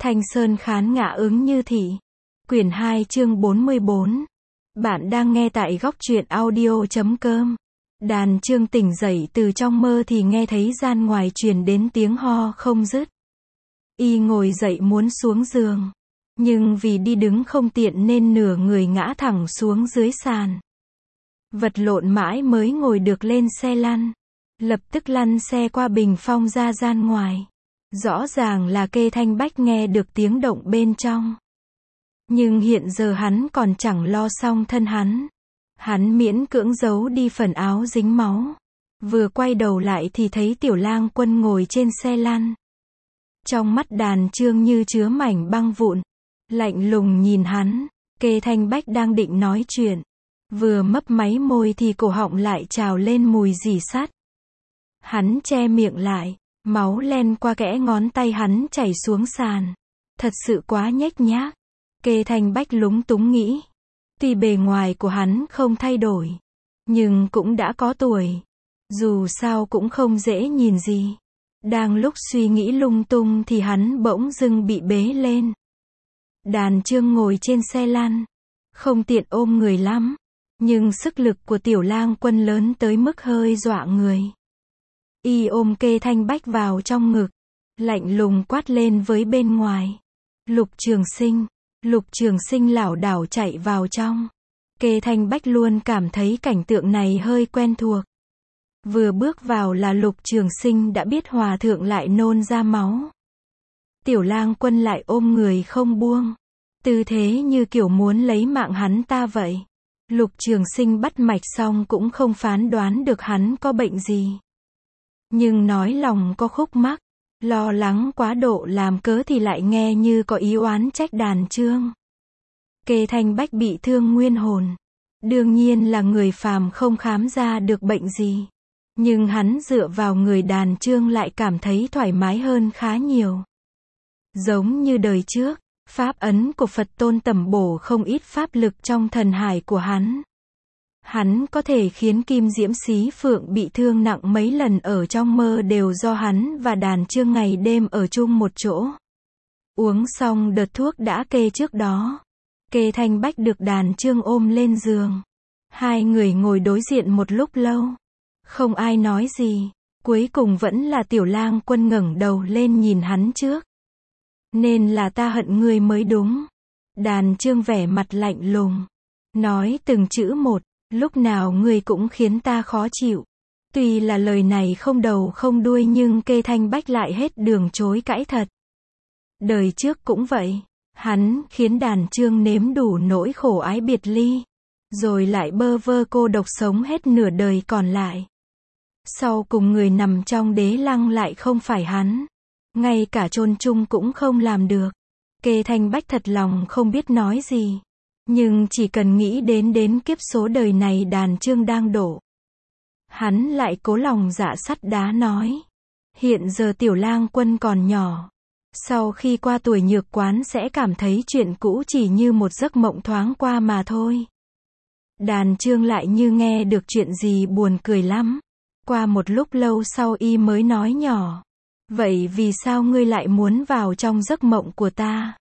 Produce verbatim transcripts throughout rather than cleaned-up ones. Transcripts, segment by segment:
Thanh sơn khán ngã ứng như thị. Quyển hai chương bốn mươi bốn. Bạn đang nghe tại góc truyện audio chấm com. Đàn Chương tỉnh dậy từ trong mơ thì nghe thấy gian ngoài truyền đến tiếng ho không dứt. Y ngồi dậy muốn xuống giường. Nhưng vì đi đứng không tiện nên nửa người ngã thẳng xuống dưới sàn. Vật lộn mãi mới ngồi được lên xe lăn. Lập tức lăn xe qua bình phong ra gian ngoài. Rõ ràng là Kê Thanh Bách nghe được tiếng động bên trong. Nhưng hiện giờ hắn còn chẳng lo xong thân hắn. Hắn miễn cưỡng giấu đi phần áo dính máu. Vừa quay đầu lại thì thấy Tiểu Lang Quân ngồi trên xe lăn. Trong mắt Đàn Chương như chứa mảnh băng vụn. Lạnh lùng nhìn hắn. Kê Thanh Bách đang định nói chuyện. Vừa mấp máy môi thì cổ họng lại trào lên mùi rỉ sắt. Hắn che miệng lại. Máu len qua kẽ ngón tay hắn chảy xuống sàn. Thật sự quá nhếch nhác. Kê Thanh Bách lúng túng nghĩ. Tuy bề ngoài của hắn không thay đổi. Nhưng cũng đã có tuổi. Dù sao cũng không dễ nhìn gì. Đang lúc suy nghĩ lung tung thì hắn bỗng dưng bị bế lên. Đàn Chương ngồi trên xe lăn. Không tiện ôm người lắm. Nhưng sức lực của Tiểu Lang Quân lớn tới mức hơi dọa người. Y ôm Kê Thanh Bách vào trong ngực. Lạnh lùng quát lên với bên ngoài. Lục Trường Sinh. Lục Trường Sinh lảo đảo chạy vào trong. Kê Thanh Bách luôn cảm thấy cảnh tượng này hơi quen thuộc. Vừa bước vào là Lục Trường Sinh đã biết hòa thượng lại nôn ra máu. Tiểu Lang Quân lại ôm người không buông. Tư thế như kiểu muốn lấy mạng hắn ta vậy. Lục Trường Sinh bắt mạch xong cũng không phán đoán được hắn có bệnh gì. Nhưng nói lòng có khúc mắc, lo lắng quá độ làm cớ thì lại nghe như có ý oán trách Đàn Chương. Kê Thanh Bách bị thương nguyên hồn. Đương nhiên là người phàm không khám ra được bệnh gì. Nhưng hắn dựa vào người Đàn Chương lại cảm thấy thoải mái hơn khá nhiều. Giống như đời trước, pháp ấn của Phật Tôn tẩm bổ không ít pháp lực trong thần hải của hắn. Hắn có thể khiến Kim Diễm Xí Phượng bị thương nặng mấy lần ở trong mơ đều do hắn và Đàn Chương ngày đêm ở chung một chỗ. Uống xong đợt thuốc đã kê trước đó. Kê Thanh Bách được Đàn Chương ôm lên giường. Hai người ngồi đối diện một lúc lâu. Không ai nói gì. Cuối cùng vẫn là Tiểu Lang Quân ngẩng đầu lên nhìn hắn trước. Nên là ta hận ngươi mới đúng. Đàn Chương vẻ mặt lạnh lùng. Nói từng chữ một. Lúc nào ngươi cũng khiến ta khó chịu. Tuy là lời này không đầu không đuôi nhưng Kê Thanh Bách lại hết đường chối cãi thật. Đời trước cũng vậy. Hắn khiến Đàn Chương nếm đủ nỗi khổ ái biệt ly. Rồi lại bơ vơ cô độc sống hết nửa đời còn lại. Sau cùng người nằm trong đế lăng lại không phải hắn. Ngay cả chôn chung cũng không làm được. Kê Thanh Bách thật lòng không biết nói gì. Nhưng chỉ cần nghĩ đến đến kiếp số đời này Đàn Chương đang đổ. Hắn lại cố lòng dạ sắt đá nói. Hiện giờ Tiểu Lang Quân còn nhỏ. Sau khi qua tuổi nhược quán sẽ cảm thấy chuyện cũ chỉ như một giấc mộng thoáng qua mà thôi. Đàn Chương lại như nghe được chuyện gì buồn cười lắm. Qua một lúc lâu sau y mới nói nhỏ. Vậy vì sao ngươi lại muốn vào trong giấc mộng của ta?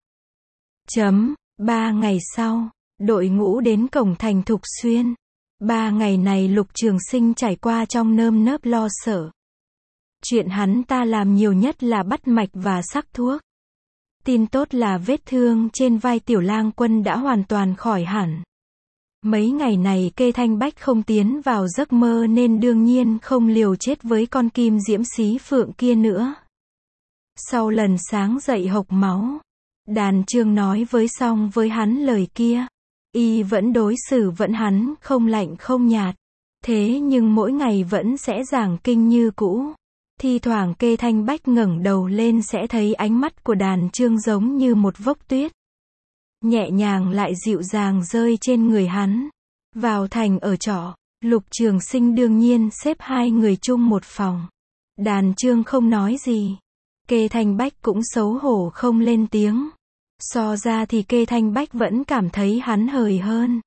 Chấm. Ba ngày sau, đội ngũ đến cổng thành Thục Xuyên. Ba ngày này Lục Trường Sinh trải qua trong nơm nớp lo sợ. Chuyện hắn ta làm nhiều nhất là bắt mạch và sắc thuốc. Tin tốt là vết thương trên vai Tiểu Lang Quân đã hoàn toàn khỏi hẳn. Mấy ngày này Kê Thanh Bách không tiến vào giấc mơ nên đương nhiên không liều chết với con Kim Diễm Xí Phượng kia nữa. Sau lần sáng dậy hộc máu, Đàn Chương nói với xong với hắn lời kia. Y vẫn đối xử vẫn hắn không lạnh không nhạt. Thế nhưng mỗi ngày vẫn sẽ giảng kinh như cũ. Thi thoảng Kê Thanh Bách ngẩng đầu lên sẽ thấy ánh mắt của Đàn Chương giống như một vốc tuyết. Nhẹ nhàng lại dịu dàng rơi trên người hắn. Vào thành ở trọ, Lục Trường Sinh đương nhiên xếp hai người chung một phòng. Đàn Chương không nói gì. Kê Thanh Bách cũng xấu hổ không lên tiếng. So ra thì Kê Thanh Bách vẫn cảm thấy hắn hời hơn.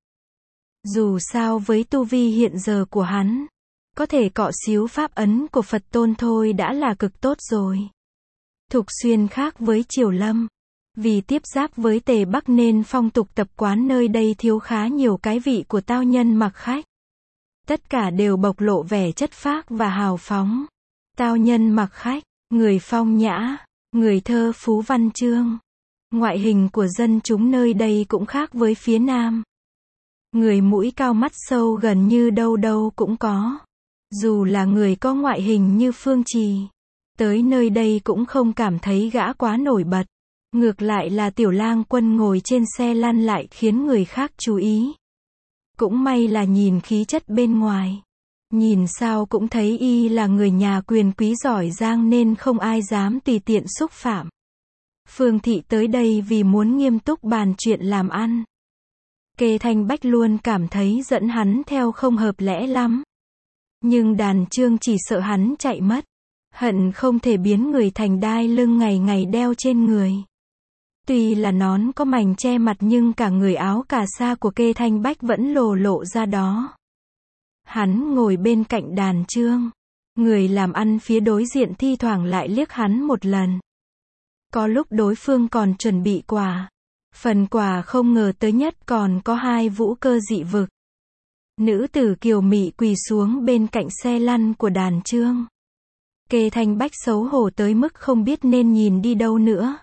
Dù sao với tu vi hiện giờ của hắn, có thể cọ xíu pháp ấn của Phật Tôn thôi đã là cực tốt rồi. Thục Xuyên khác với Triều Lâm. Vì tiếp giáp với Tề Bắc nên phong tục tập quán nơi đây thiếu khá nhiều cái vị của tao nhân mặc khách. Tất cả đều bộc lộ vẻ chất phác và hào phóng. Tao nhân mặc khách, người phong nhã, người thơ phú văn chương. Ngoại hình của dân chúng nơi đây cũng khác với phía Nam. Người mũi cao mắt sâu gần như đâu đâu cũng có. Dù là người có ngoại hình như Phương Trì, tới nơi đây cũng không cảm thấy gã quá nổi bật. Ngược lại là Tiểu Lang Quân ngồi trên xe lăn lại khiến người khác chú ý. Cũng may là nhìn khí chất bên ngoài. Nhìn sao cũng thấy y là người nhà quyền quý giỏi giang nên không ai dám tùy tiện xúc phạm. Phương Thị tới đây vì muốn nghiêm túc bàn chuyện làm ăn. Kê Thanh Bách luôn cảm thấy dẫn hắn theo không hợp lẽ lắm. Nhưng Đàn Trương chỉ sợ hắn chạy mất. Hận không thể biến người thành đai lưng ngày ngày đeo trên người. Tuy là nón có mảnh che mặt nhưng cả người áo cà sa của Kê Thanh Bách vẫn lồ lộ ra đó. Hắn ngồi bên cạnh Đàn Trương. Người làm ăn phía đối diện thi thoảng lại liếc hắn một lần. Có lúc đối phương còn chuẩn bị quà. Phần quà không ngờ tới nhất còn có hai vũ cơ dị vực. Nữ tử kiều mị quỳ xuống bên cạnh xe lăn của Đàn Trương. Kê Thanh Bách xấu hổ tới mức không biết nên nhìn đi đâu nữa.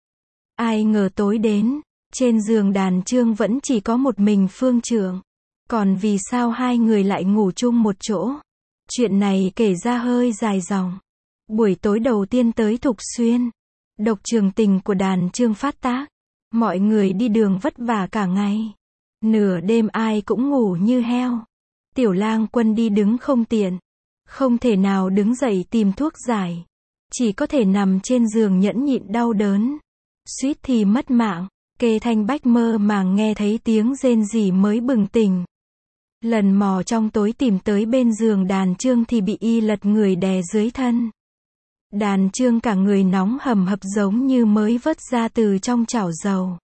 Ai ngờ tối đến, trên giường Đàn Trương vẫn chỉ có một mình Phương Trượng. Còn vì sao hai người lại ngủ chung một chỗ? Chuyện này kể ra hơi dài dòng. Buổi tối đầu tiên tới Thục Xuyên, độc trường tình của Đàn Trương phát tác. Mọi người đi đường vất vả cả ngày. Nửa đêm ai cũng ngủ như heo. Tiểu Lang Quân đi đứng không tiện. Không thể nào đứng dậy tìm thuốc giải. Chỉ có thể nằm trên giường nhẫn nhịn đau đớn. Suýt thì mất mạng. Kê Thanh Bách mơ màng nghe thấy tiếng rên rỉ mới bừng tỉnh. Lần mò trong tối tìm tới bên giường Đàn Trương thì bị y lật người đè dưới thân. Đàn Trương cả người nóng hầm hập giống như mới vớt ra từ trong chảo dầu.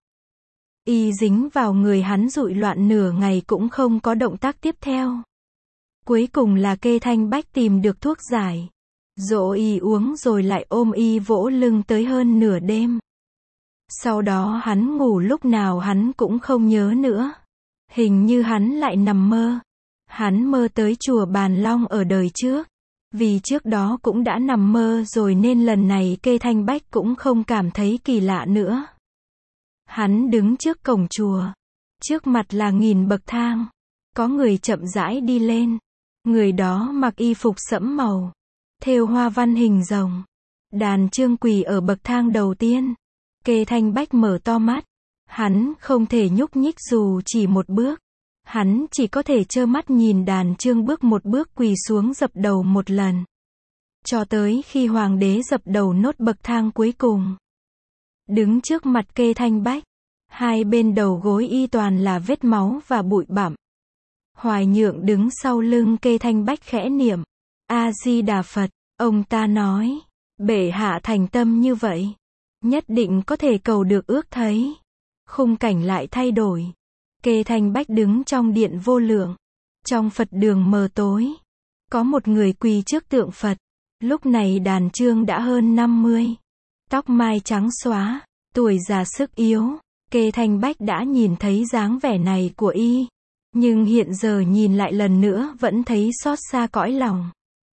Y dính vào người hắn dụi loạn nửa ngày cũng không có động tác tiếp theo. Cuối cùng là Kê Thanh Bách tìm được thuốc giải. Dỗ y uống rồi lại ôm y vỗ lưng tới hơn nửa đêm. Sau đó hắn ngủ lúc nào hắn cũng không nhớ nữa. Hình như hắn lại nằm mơ. Hắn mơ tới chùa Bàn Long ở đời trước. Vì trước đó cũng đã nằm mơ rồi nên lần này Kê Thanh Bách cũng không cảm thấy kỳ lạ nữa. Hắn đứng trước cổng chùa. Trước mặt là nghìn bậc thang. Có người chậm rãi đi lên. Người đó mặc y phục sẫm màu. Thêu hoa văn hình rồng. Đàn Trương quỳ ở bậc thang đầu tiên. Kê Thanh Bách mở to mắt. Hắn không thể nhúc nhích dù chỉ một bước. Hắn chỉ có thể trơ mắt nhìn Đàn Trương bước một bước quỳ xuống dập đầu một lần. Cho tới khi hoàng đế dập đầu nốt bậc thang cuối cùng. Đứng trước mặt Kê Thanh Bách. Hai bên đầu gối y toàn là vết máu và bụi bặm. Hoài Nhượng đứng sau lưng Kê Thanh Bách khẽ niệm. A-di-đà Phật, ông ta nói. Bệ hạ thành tâm như vậy. Nhất định có thể cầu được ước thấy. Khung cảnh lại thay đổi. Kê Thanh Bách đứng trong điện vô lượng. Trong Phật đường mờ tối. Có một người quỳ trước tượng Phật. Lúc này Đàn Trương đã hơn năm mươi. Tóc mai trắng xóa. Tuổi già sức yếu. Kê Thanh Bách đã nhìn thấy dáng vẻ này của y. Nhưng hiện giờ nhìn lại lần nữa vẫn thấy xót xa cõi lòng.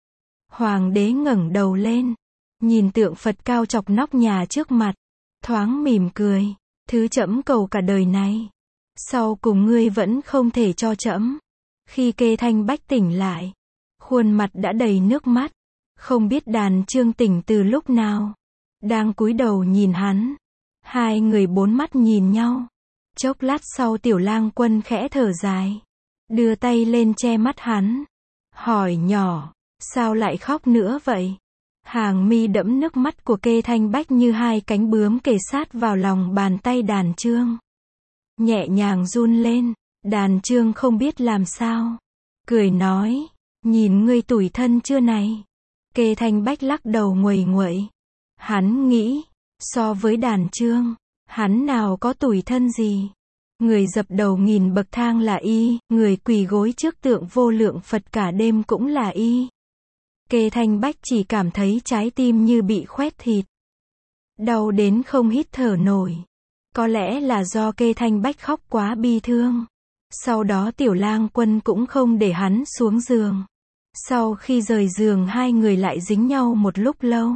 Hoàng đế ngẩng đầu lên. Nhìn tượng Phật cao chọc nóc nhà trước mặt. Thoáng mỉm cười. Thứ trẫm cầu cả đời này. Sau cùng ngươi vẫn không thể cho trẫm. Khi Kê Thanh Bách tỉnh lại. Khuôn mặt đã đầy nước mắt. Không biết Đàn Trương tỉnh từ lúc nào. Đang cúi đầu nhìn hắn. Hai người bốn mắt nhìn nhau. Chốc lát sau Tiểu Lang Quân khẽ thở dài. Đưa tay lên che mắt hắn. Hỏi nhỏ. Sao lại khóc nữa vậy? Hàng mi đẫm nước mắt của Kê Thanh Bách như hai cánh bướm kề sát vào lòng bàn tay Đàn Trương. Nhẹ nhàng run lên. Đàn Trương không biết làm sao. Cười nói. Nhìn ngươi tủi thân chưa này? Kê Thanh Bách lắc đầu nguầy nguậy. Hắn nghĩ. So với Đàn Trương. Hắn nào có tủi thân gì. Người dập đầu nghìn bậc thang là y. Người quỳ gối trước tượng vô lượng Phật cả đêm cũng là y. Kê Thanh Bách chỉ cảm thấy trái tim như bị khoét thịt. đau đến không hít thở nổi. Có lẽ là do Kê Thanh Bách khóc quá bi thương. Sau đó Tiểu Lang Quân cũng không để hắn xuống giường. Sau khi rời giường hai người lại dính nhau một lúc lâu.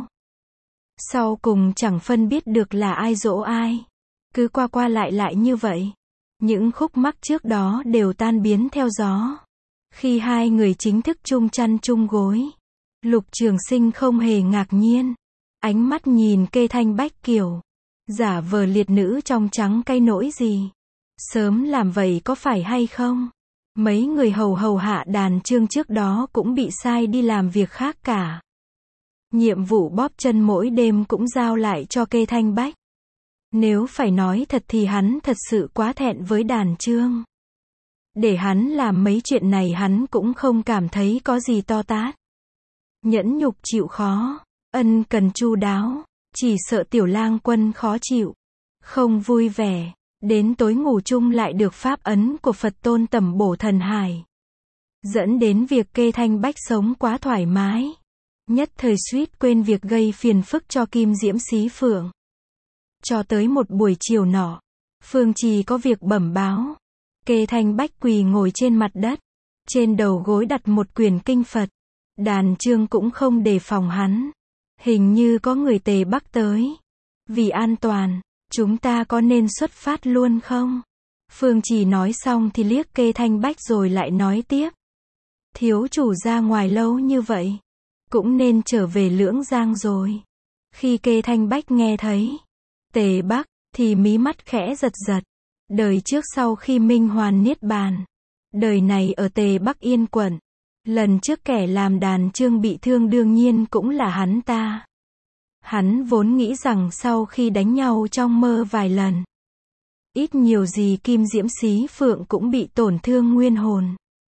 Sau cùng chẳng phân biết được là ai dỗ ai. Cứ qua qua lại lại như vậy. Những khúc mắc trước đó đều tan biến theo gió. Khi hai người chính thức chung chăn chung gối, Lục Trường Sinh không hề ngạc nhiên. Ánh mắt nhìn Kê Thanh Bách kiểu giả vờ liệt nữ trong trắng cay nỗi gì. Sớm làm vậy có phải hay không? Mấy người hầu hầu hạ đàn chương trước đó cũng bị sai đi làm việc khác cả. Nhiệm vụ bóp chân mỗi đêm cũng giao lại cho Kê Thanh Bách. Nếu phải nói thật thì hắn thật sự quá thẹn với đàn chương. Để hắn làm mấy chuyện này hắn cũng không cảm thấy có gì to tát. Nhẫn nhục chịu khó, ân cần chu đáo, chỉ sợ Tiểu Lang Quân khó chịu, không vui vẻ. Đến tối ngủ chung lại được pháp ấn của Phật Tôn tẩm bổ thần hải. Dẫn đến việc Kê Thanh Bách sống quá thoải mái. Nhất thời suýt quên việc gây phiền phức cho Kim Diễm Xí Phượng. Cho tới một buổi chiều nọ, Phương Trì có việc bẩm báo. Kê Thanh Bách quỳ ngồi trên mặt đất. Trên đầu gối đặt một quyển kinh Phật. Đàn chương cũng không đề phòng hắn. Hình như có người Tề Bắc tới. Vì an toàn, chúng ta có nên xuất phát luôn không? Phương Trì nói xong thì liếc Kê Thanh Bách rồi lại nói tiếp. Thiếu chủ ra ngoài lâu như vậy, cũng nên trở về Lưỡng Giang rồi. Khi Kê Thanh Bách nghe thấy Tề Bắc, thì mí mắt khẽ giật giật. Đời trước sau khi Minh Hoàn niết bàn, đời này ở Tề Bắc Yên Quận. Lần trước kẻ làm đàn chương bị thương đương nhiên cũng là hắn ta. Hắn vốn nghĩ rằng sau khi đánh nhau trong mơ vài lần, ít nhiều gì Kim Diễm Xí Phượng cũng bị tổn thương nguyên hồn,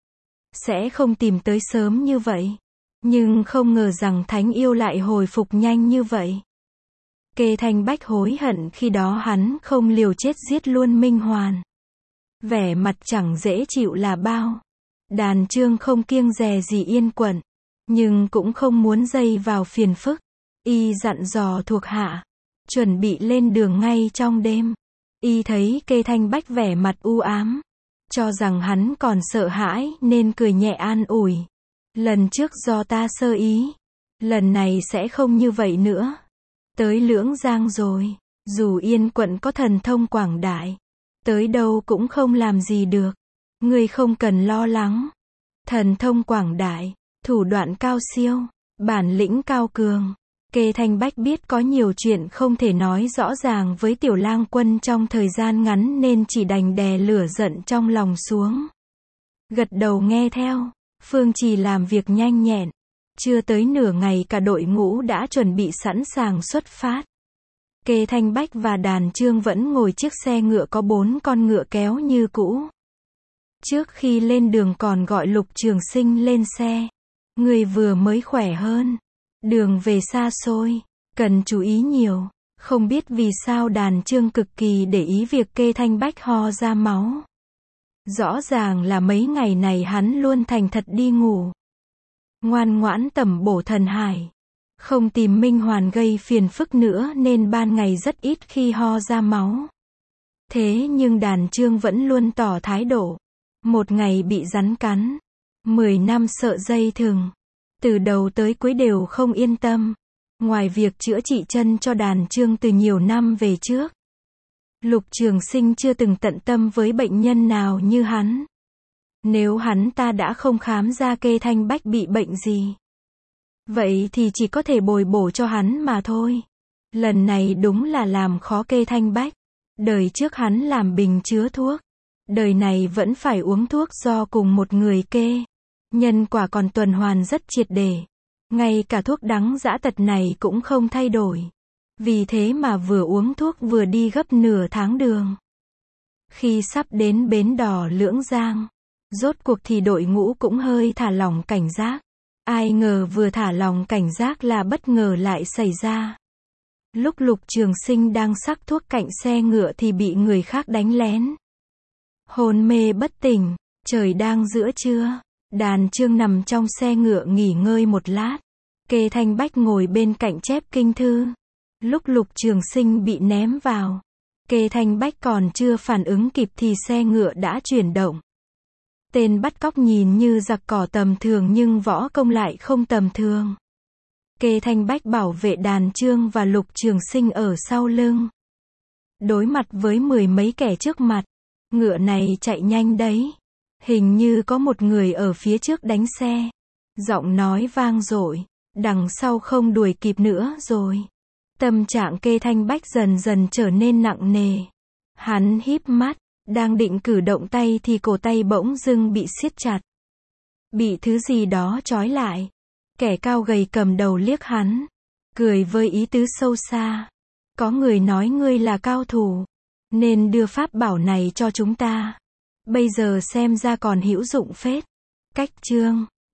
sẽ không tìm tới sớm như vậy. Nhưng không ngờ rằng Thánh Yêu lại hồi phục nhanh như vậy. Kê Thanh Bách hối hận khi đó hắn không liều chết giết luôn Minh Hoàn. Vẻ mặt chẳng dễ chịu là bao. Đàn chương không kiêng dè gì Yên Quận, nhưng cũng không muốn dây vào phiền phức. Y dặn dò thuộc hạ, chuẩn bị lên đường ngay trong đêm. Y thấy Kê Thanh Bách vẻ mặt u ám, cho rằng hắn còn sợ hãi nên cười nhẹ an ủi. Lần trước do ta sơ ý, lần này sẽ không như vậy nữa. Tới Lưỡng Giang rồi, dù Yên Quận có thần thông quảng đại, tới đâu cũng không làm gì được. Ngươi không cần lo lắng. Thần thông quảng đại, thủ đoạn cao siêu, bản lĩnh cao cường. Kê Thanh Bách biết có nhiều chuyện không thể nói rõ ràng với Tiểu Lang Quân trong thời gian ngắn nên chỉ đành đè lửa giận trong lòng xuống. Gật đầu nghe theo. Phương Trì làm việc nhanh nhẹn. Chưa tới nửa ngày cả đội ngũ đã chuẩn bị sẵn sàng xuất phát. Kê Thanh Bách và đàn chương vẫn ngồi chiếc xe ngựa có bốn con ngựa kéo như cũ. Trước khi lên đường còn gọi Lục Trường Sinh lên xe. Người vừa mới khỏe hơn. Đường về xa xôi, cần chú ý nhiều. Không biết vì sao đàn chương cực kỳ để ý việc Kê Thanh Bách ho ra máu. Rõ ràng là mấy ngày này hắn luôn thành thật đi ngủ, ngoan ngoãn tẩm bổ thần hải, không tìm Minh Hoàn gây phiền phức nữa nên ban ngày rất ít khi ho ra máu. Thế nhưng đàn chương vẫn luôn tỏ thái độ. Một ngày bị rắn cắn, mười năm sợ dây thừng. Từ đầu tới cuối đều không yên tâm. Ngoài việc chữa trị chân cho đàn chương từ nhiều năm về trước, Lục Trường Sinh chưa từng tận tâm với bệnh nhân nào như hắn. Nếu hắn ta đã không khám ra Kê Thanh Bách bị bệnh gì, vậy thì chỉ có thể bồi bổ cho hắn mà thôi. Lần này đúng là làm khó Kê Thanh Bách. Đời trước hắn làm bình chứa thuốc, đời này vẫn phải uống thuốc do cùng một người kê. Nhân quả còn tuần hoàn rất triệt để. Ngay cả thuốc đắng dã tật này cũng không thay đổi. Vì thế mà vừa uống thuốc vừa đi gấp nửa tháng đường. Khi sắp đến bến đò Lưỡng Giang, rốt cuộc thì đội ngũ cũng hơi thả lỏng cảnh giác. Ai ngờ vừa thả lỏng cảnh giác là bất ngờ lại xảy ra. Lúc Lục Trường Sinh đang sắc thuốc cạnh xe ngựa thì bị người khác đánh lén. Hôn mê bất tỉnh, trời đang giữa trưa. Đàn chương nằm trong xe ngựa nghỉ ngơi một lát. Kê Thanh Bách ngồi bên cạnh chép kinh thư. Lúc Lục Trường Sinh bị ném vào, Kê Thanh Bách còn chưa phản ứng kịp thì xe ngựa đã chuyển động. Tên bắt cóc nhìn như giặc cỏ tầm thường nhưng võ công lại không tầm thường. Kê Thanh Bách bảo vệ Đàn Trương và Lục Trường Sinh ở sau lưng. Đối mặt với mười mấy kẻ trước mặt, ngựa này chạy nhanh đấy. Hình như có một người ở phía trước đánh xe. Giọng nói vang dội, đằng sau không đuổi kịp nữa rồi. Tâm trạng Kê Thanh Bách dần dần trở nên nặng nề. Hắn híp mắt, đang định cử động tay thì cổ tay bỗng dưng bị siết chặt. Bị thứ gì đó trói lại. Kẻ cao gầy cầm đầu liếc hắn, cười với ý tứ sâu xa. Có người nói ngươi là cao thủ, nên đưa pháp bảo này cho chúng ta. Bây giờ xem ra còn hữu dụng phết. Cách chương